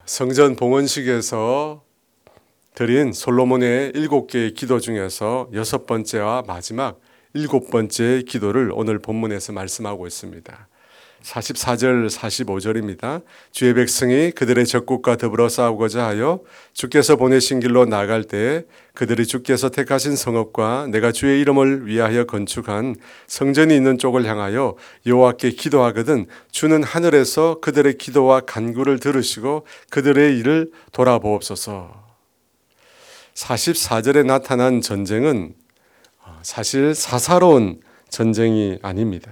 성전 봉헌식에서 드린 솔로몬의 7개의 기도 중에서 6번째와 마지막 7번째 기도를 오늘 본문에서 말씀하고 있습니다. 44절 45절입니다. 주의 백성이 그들의 적국과 더불어 싸우고자 하여 주께서 보내신 길로 나갈 때에 그들이 주께서 택하신 성읍과 내가 주의 이름을 위하여 건축한 성전이 있는 쪽을 향하여 여호와께 기도하거든 주는 하늘에서 그들의 기도와 간구를 들으시고 그들의 일을 돌아보옵소서. 44절에 나타난 전쟁은 사실 사사로운 전쟁이 아닙니다.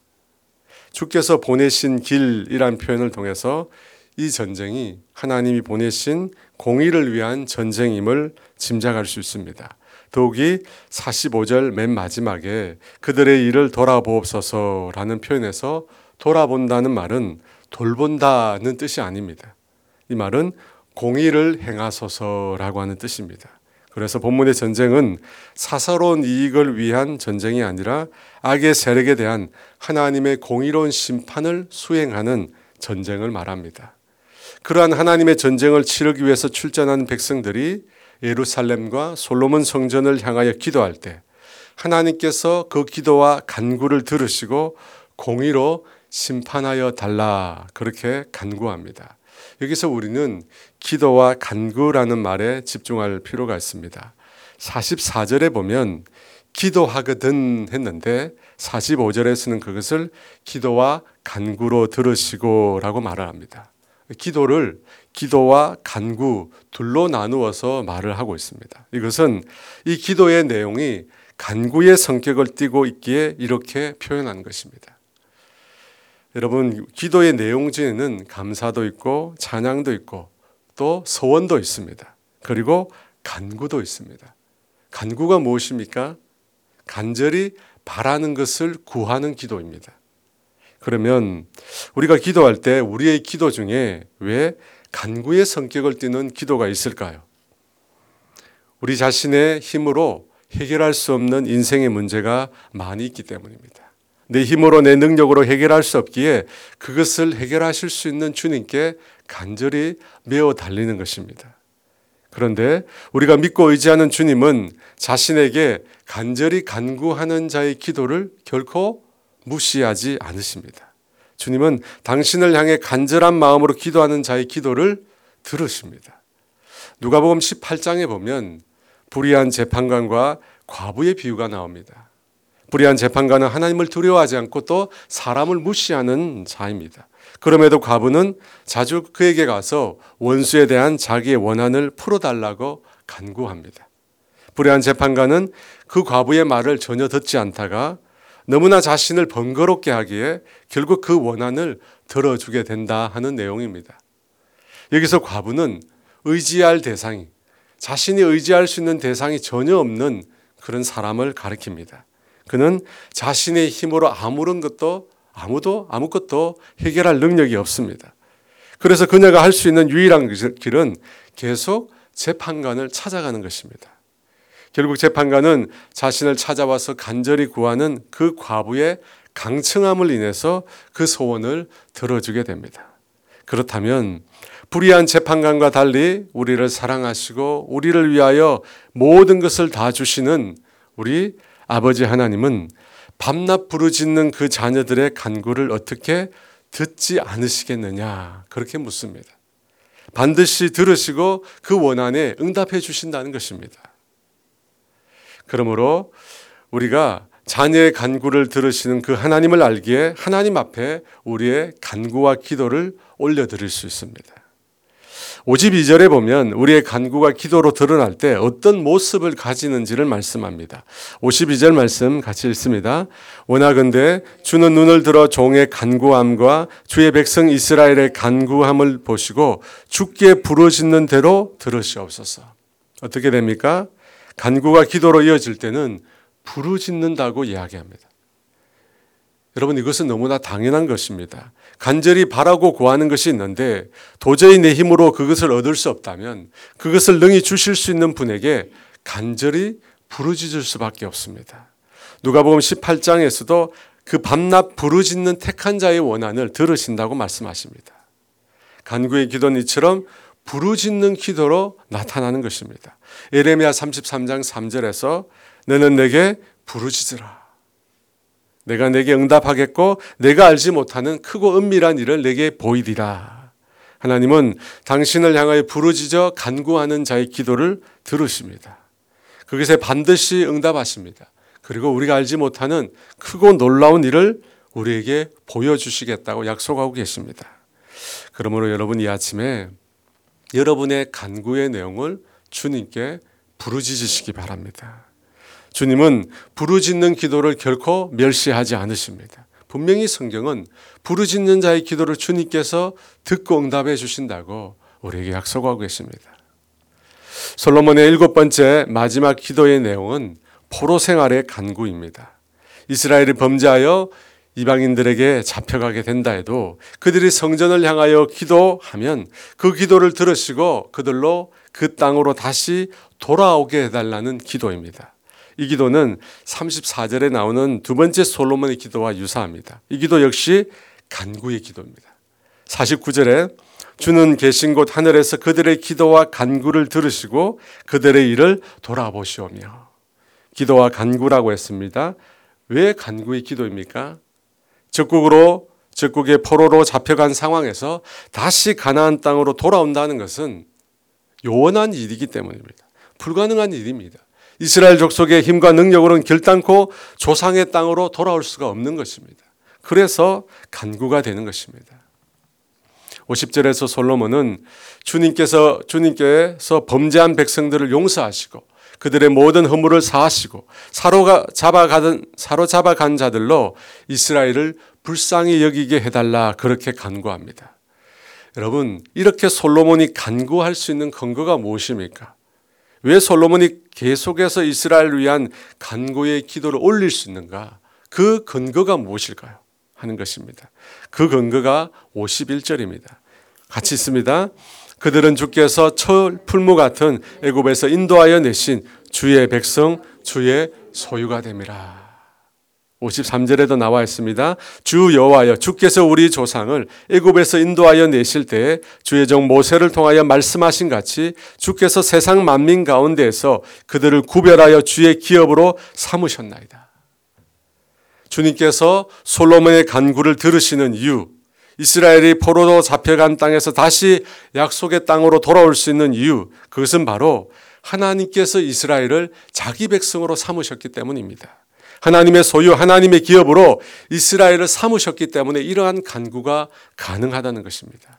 주께서 보내신 길이란 표현을 통해서 이 전쟁이 하나님이 보내신 공의를 위한 전쟁임을 짐작할 수 있습니다. 더욱이 45절 맨 마지막에 그들의 일을 돌아보옵소서라는 표현에서 돌아본다는 말은 돌본다는 뜻이 아닙니다. 이 말은 공의를 행하소서라고 하는 뜻입니다. 그래서 본문의 전쟁은 사사로운 이익을 위한 전쟁이 아니라 악의 세력에 대한 하나님의 공의로운 심판을 수행하는 전쟁을 말합니다. 그러한 하나님의 전쟁을 치르기 위해서 출전한 백성들이 예루살렘과 솔로몬 성전을 향하여 기도할 때 하나님께서 그 기도와 간구를 들으시고 공의로 심판하여 달라 그렇게 간구합니다. 여기서 우리는 기도와 간구라는 말에 집중할 필요가 있습니다. 44절에 보면 기도하거든 했는데 45절에서는 그것을 기도와 간구로 들으시고 라고 말을 합니다. 기도를 기도와 간구 둘로 나누어서 말을 하고 있습니다. 이것은 이 기도의 내용이 간구의 성격을 띠고 있기에 이렇게 표현한 것입니다. 여러분, 기도의 내용 중에는 감사도 있고 찬양도 있고 또 소원도 있습니다. 그리고 간구도 있습니다. 간구가 무엇입니까? 간절히 바라는 것을 구하는 기도입니다. 그러면 우리가 기도할 때 우리의 기도 중에 왜 간구의 성격을 띠는 기도가 있을까요? 우리 자신의 힘으로 해결할 수 없는 인생의 문제가 많이 있기 때문입니다. 내 힘으로 내 능력으로 해결할 수 없기에 그것을 해결하실 수 있는 주님께 간절히 메어 달리는 것입니다. 그런데 우리가 믿고 의지하는 주님은 자신에게 간절히 간구하는 자의 기도를 결코 무시하지 않으십니다. 주님은 당신을 향해 간절한 마음으로 기도하는 자의 기도를 들으십니다. 누가복음 18장에 보면 불의한 재판관과 과부의 비유가 나옵니다. 불의한 재판관은 하나님을 두려워하지 않고 또 사람을 무시하는 자입니다. 그럼에도 과부는 자주 그에게 가서 원수에 대한 자기의 원한을 풀어달라고 간구합니다. 불의한 재판관은 그 과부의 말을 전혀 듣지 않다가 너무나 자신을 번거롭게 하기에 결국 그 원한을 들어주게 된다 하는 내용입니다. 여기서 과부는 의지할 대상이, 자신이 의지할 수 있는 대상이 전혀 없는 그런 사람을 가리킵니다. 그는 자신의 힘으로 아무것도 해결할 능력이 없습니다. 그래서 그녀가 할 수 있는 유일한 길은 계속 재판관을 찾아가는 것입니다. 결국 재판관은 자신을 찾아와서 간절히 구하는 그 과부의 강청함을 인해서 그 소원을 들어주게 됩니다. 그렇다면 불의한 재판관과 달리 우리를 사랑하시고 우리를 위하여 모든 것을 다 주시는 우리 아버지 하나님은 밤낮 부르짖는 그 자녀들의 간구를 어떻게 듣지 않으시겠느냐 그렇게 묻습니다. 반드시 들으시고 그 원한에 응답해 주신다는 것입니다. 그러므로 우리가 자녀의 간구를 들으시는 그 하나님을 알기에 하나님 앞에 우리의 간구와 기도를 올려드릴 수 있습니다. 52절에 보면 우리의 간구가 기도로 드러날 때 어떤 모습을 가지는지를 말씀합니다. 52절 말씀 같이 읽습니다. 원하건대 주는 눈을 들어 종의 간구함과 주의 백성 이스라엘의 간구함을 보시고 주께 부르짖는 대로 들으시옵소서. 어떻게 됩니까? 간구가 기도로 이어질 때는 부르짖는다고 이야기합니다. 여러분, 이것은 너무나 당연한 것입니다. 간절히 바라고 구하는 것이 있는데 도저히 내 힘으로 그것을 얻을 수 없다면 그것을 능히 주실 수 있는 분에게 간절히 부르짖을 수밖에 없습니다. 누가복음 18장에서도 그 밤낮 부르짖는 택한 자의 원한을 들으신다고 말씀하십니다. 간구의 기도는 이처럼 부르짖는 기도로 나타나는 것입니다. 예레미야 33장 3절에서 너는 내게 부르짖으라. 내가 내게 응답하겠고 내가 알지 못하는 크고 은밀한 일을 내게 보이리라. 하나님은 당신을 향하여 부르짖어 간구하는 자의 기도를 들으십니다. 그것에 반드시 응답하십니다. 그리고 우리가 알지 못하는 크고 놀라운 일을 우리에게 보여주시겠다고 약속하고 계십니다. 그러므로 여러분 이 아침에 여러분의 간구의 내용을 주님께 부르짖으시기 바랍니다. 주님은 부르짖는 기도를 결코 멸시하지 않으십니다. 분명히 성경은 부르짖는 자의 기도를 주님께서 듣고 응답해 주신다고 우리에게 약속하고 계십니다. 솔로몬의 7번째 마지막 기도의 내용은 포로 생활의 간구입니다. 이스라엘이 범죄하여 이방인들에게 잡혀가게 된다 해도 그들이 성전을 향하여 기도하면 그 기도를 들으시고 그들로 그 땅으로 다시 돌아오게 해달라는 기도입니다. 이 기도는 34절에 나오는 두 번째 솔로몬의 기도와 유사합니다. 이 기도 역시 간구의 기도입니다. 49절에 주는 계신 곳 하늘에서 그들의 기도와 간구를 들으시고 그들의 일을 돌아보시오며. 기도와 간구라고 했습니다. 왜 간구의 기도입니까? 적국의 포로로 잡혀간 상황에서 다시 가나안 땅으로 돌아온다는 것은 요원한 일이기 때문입니다. 불가능한 일입니다. 이스라엘 족속의 힘과 능력으로는 결단코 조상의 땅으로 돌아올 수가 없는 것입니다. 그래서 간구가 되는 것입니다. 50절에서 솔로몬은 주님께서 범죄한 백성들을 용서하시고 그들의 모든 허물을 사하시고 사로잡아간 자들로 이스라엘을 불쌍히 여기게 해달라 그렇게 간구합니다. 여러분, 이렇게 솔로몬이 간구할 수 있는 근거가 무엇입니까? 왜 솔로몬이 계속해서 이스라엘을 위한 간구의 기도를 올릴 수 있는가? 그 근거가 무엇일까요? 하는 것입니다. 그 근거가 51절입니다. 같이 있습니다. 그들은 주께서 철 풀무 같은 애굽에서 인도하여 내신 주의 백성 주의 소유가 됨이라. 53절에도 나와 있습니다. 주 여호와여 주께서 우리 조상을 애굽에서 인도하여 내실 때에 주의 종 모세를 통하여 말씀하신 같이 주께서 세상 만민 가운데에서 그들을 구별하여 주의 기업으로 삼으셨나이다. 주님께서 솔로몬의 간구를 들으시는 이유, 이스라엘이 포로로 잡혀간 땅에서 다시 약속의 땅으로 돌아올 수 있는 이유, 그것은 바로 하나님께서 이스라엘을 자기 백성으로 삼으셨기 때문입니다. 하나님의 소유, 하나님의 기업으로 이스라엘을 삼으셨기 때문에 이러한 간구가 가능하다는 것입니다.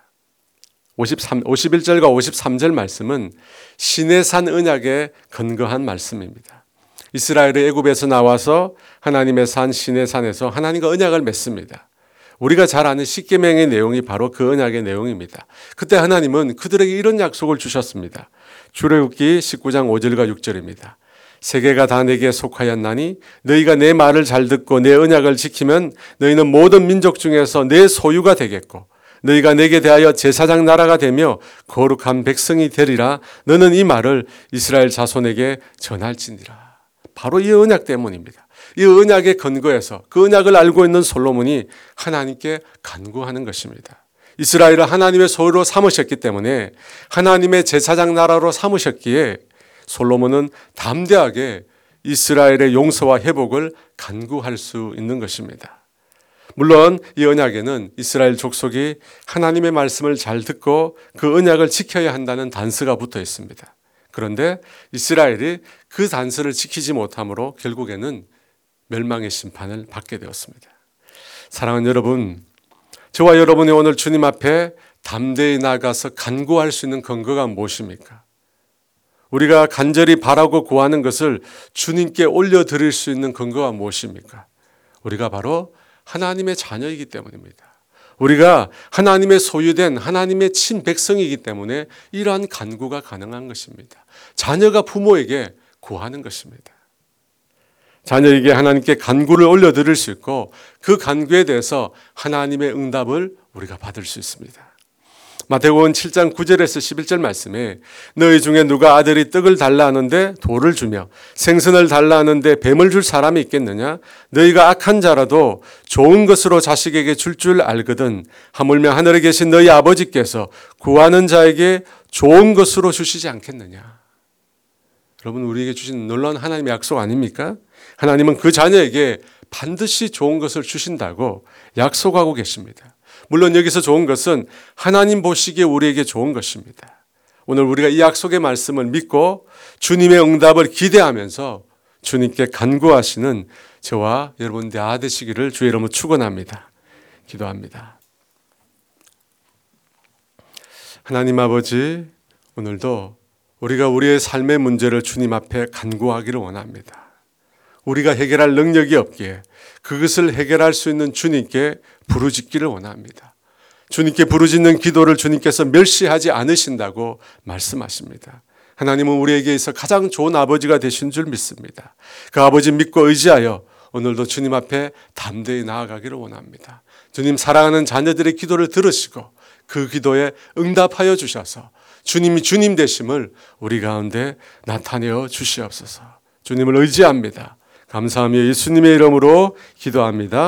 51절과 53절 말씀은 시내산 언약에 근거한 말씀입니다. 이스라엘이 애굽에서 나와서 하나님의 산 시내산에서 하나님과 언약을 맺습니다. 우리가 잘 아는 십계명의 내용이 바로 그 언약의 내용입니다. 그때 하나님은 그들에게 이런 약속을 주셨습니다. 출애굽기 19장 5절과 6절입니다. 세계가 다 내게 속하였나니 너희가 내 말을 잘 듣고 내 언약을 지키면 너희는 모든 민족 중에서 내 소유가 되겠고 너희가 내게 대하여 제사장 나라가 되며 거룩한 백성이 되리라. 너는 이 말을 이스라엘 자손에게 전할지니라. 바로 이 언약 때문입니다. 이 언약의 근거에서 그 언약을 알고 있는 솔로몬이 하나님께 간구하는 것입니다. 이스라엘을 하나님의 소유로 삼으셨기 때문에 하나님의 제사장 나라로 삼으셨기에 솔로몬은 담대하게 이스라엘의 용서와 회복을 간구할 수 있는 것입니다. 물론 이 언약에는 이스라엘 족속이 하나님의 말씀을 잘 듣고 그 언약을 지켜야 한다는 단서가 붙어 있습니다. 그런데 이스라엘이 그 단서를 지키지 못함으로 결국에는 멸망의 심판을 받게 되었습니다. 사랑하는 여러분, 저와 여러분이 오늘 주님 앞에 담대히 나가서 간구할 수 있는 근거가 무엇입니까? 우리가 간절히 바라고 구하는 것을 주님께 올려드릴 수 있는 근거가 무엇입니까? 우리가 바로 하나님의 자녀이기 때문입니다. 우리가 하나님의 소유된 하나님의 친백성이기 때문에 이러한 간구가 가능한 것입니다. 자녀가 부모에게 구하는 것입니다. 자녀에게 하나님께 간구를 올려드릴 수 있고 그 간구에 대해서 하나님의 응답을 우리가 받을 수 있습니다. 마태복음 7장 9절에서 11절 말씀에 너희 중에 누가 아들이 떡을 달라 하는데 돌을 주며 생선을 달라 하는데 뱀을 줄 사람이 있겠느냐? 너희가 악한 자라도 좋은 것으로 자식에게 줄 알거든 하물며 하늘에 계신 너희 아버지께서 구하는 자에게 좋은 것으로 주시지 않겠느냐? 여러분, 우리에게 주신 놀라운 하나님의 약속 아닙니까? 하나님은 그 자녀에게 반드시 좋은 것을 주신다고 약속하고 계십니다. 물론 여기서 좋은 것은 하나님 보시기에 우리에게 좋은 것입니다. 오늘 우리가 이 약속의 말씀을 믿고 주님의 응답을 기대하면서 주님께 간구하시는 저와 여러분 다 되시기를 주의 이름으로 축원합니다. 기도합니다. 하나님 아버지, 오늘도 우리가 우리의 삶의 문제를 주님 앞에 간구하기를 원합니다. 우리가 해결할 능력이 없기에 그것을 해결할 수 있는 주님께 부르짖기를 원합니다. 주님께 부르짖는 기도를 주님께서 멸시하지 않으신다고 말씀하십니다. 하나님은 우리에게 있어 가장 좋은 아버지가 되신 줄 믿습니다. 그 아버지 믿고 의지하여 오늘도 주님 앞에 담대히 나아가기를 원합니다. 주님 사랑하는 자녀들의 기도를 들으시고 그 기도에 응답하여 주셔서 주님이 주님 되심을 우리 가운데 나타내어 주시옵소서. 주님을 의지합니다. 감사하며 예수님의 이름으로 기도합니다.